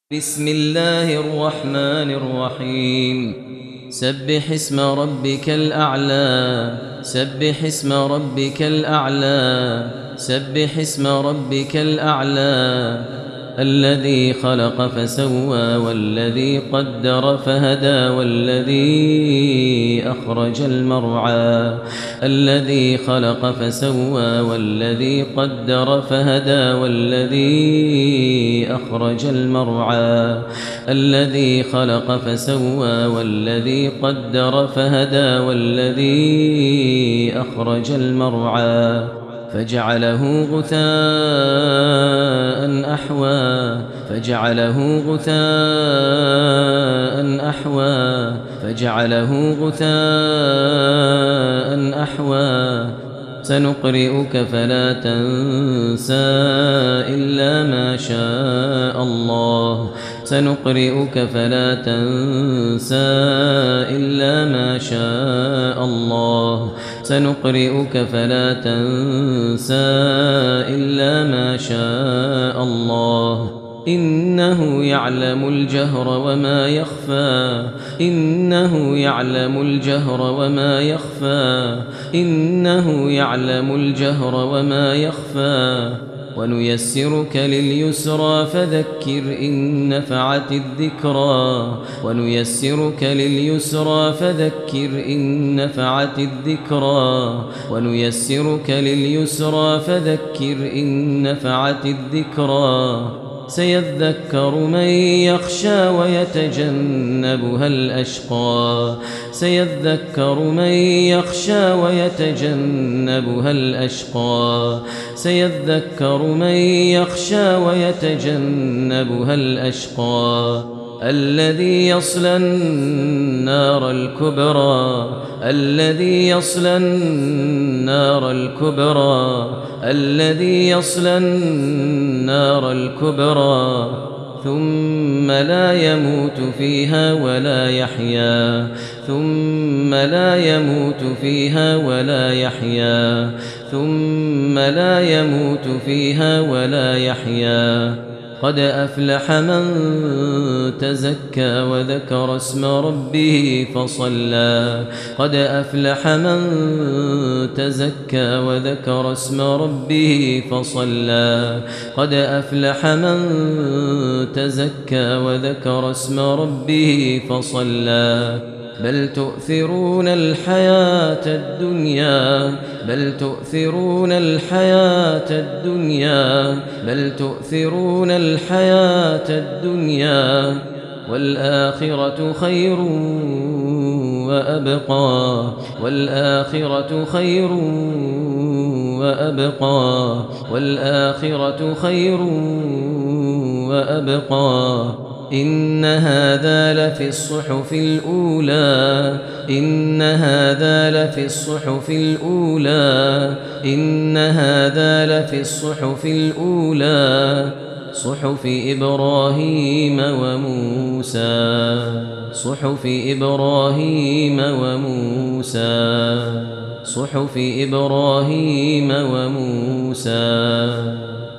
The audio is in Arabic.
بسم الله الرحمن الرحيم سبح اسم ربك الأعلى سبح اسم ربك الأعلى سبح اسم ربك الأعلى الذي خلق فسوى والذي قدر فهدى والذي أخرج المرعى الذي خلق فسوى والذي قدر فهدى والذي أخرج المرعى الذي خلق فسوى والذي قدر فهدى والذي أخرج المرعى فجعله غثاء أحوى فجعله غثاء أحوى فجعله غثاء أحوى سنقرئك فلا تنسى إلا ما شاء الله سنقرئك فلا تنسى إلا ما شاء الله سنقرئك فلا تنسى إلا ما شاء الله إنه يعلم الجهر وما يخفى إنه يعلم الجهر وما يخفى إنه يعلم الجهر وما يخفى ونيسرك لليسرى فذكر إن نفعت الذكرى ونيسرك لليسرى فذكر إن نفعت الذكرى ونيسرك لليسرى فذكر إن نفعت الذكرى سيذكر من يخشى ويتجنبها الأشقى سيذكر من يخشى ويتجنبها الأشقى سيذكر من يخشى ويتجنبها الأشقى الذي يصلى النار الكبرى الذي يصلى النار الكبرى الذي يصلى النار الكبرى ثم لا يموت فيها ولا يحيا ثم لا يموت فيها ولا يحيا ثم لا يموت فيها ولا يحيا قد أفلح من تزكى وذكر اسم ربه فصلى قد أفلح من تزكى وذكر اسم ربه فصلى قد أفلح من تزكى وذكر اسم ربه فصلى بل تؤثرون الحياة الدنيا بل تؤثرون الحياة الدنيا بل تؤثرون الحياة الدنيا والآخرة خير وأبقى والآخرة خير وأبقى والآخرة خير وأبقى إن هذا لفي الصحف الأولى إن هذا لفي الصحف الأولى إن هذا لفي الصحف الأولى صحف إبراهيم وموسى صحف إبراهيم وموسى صحف إبراهيم وموسى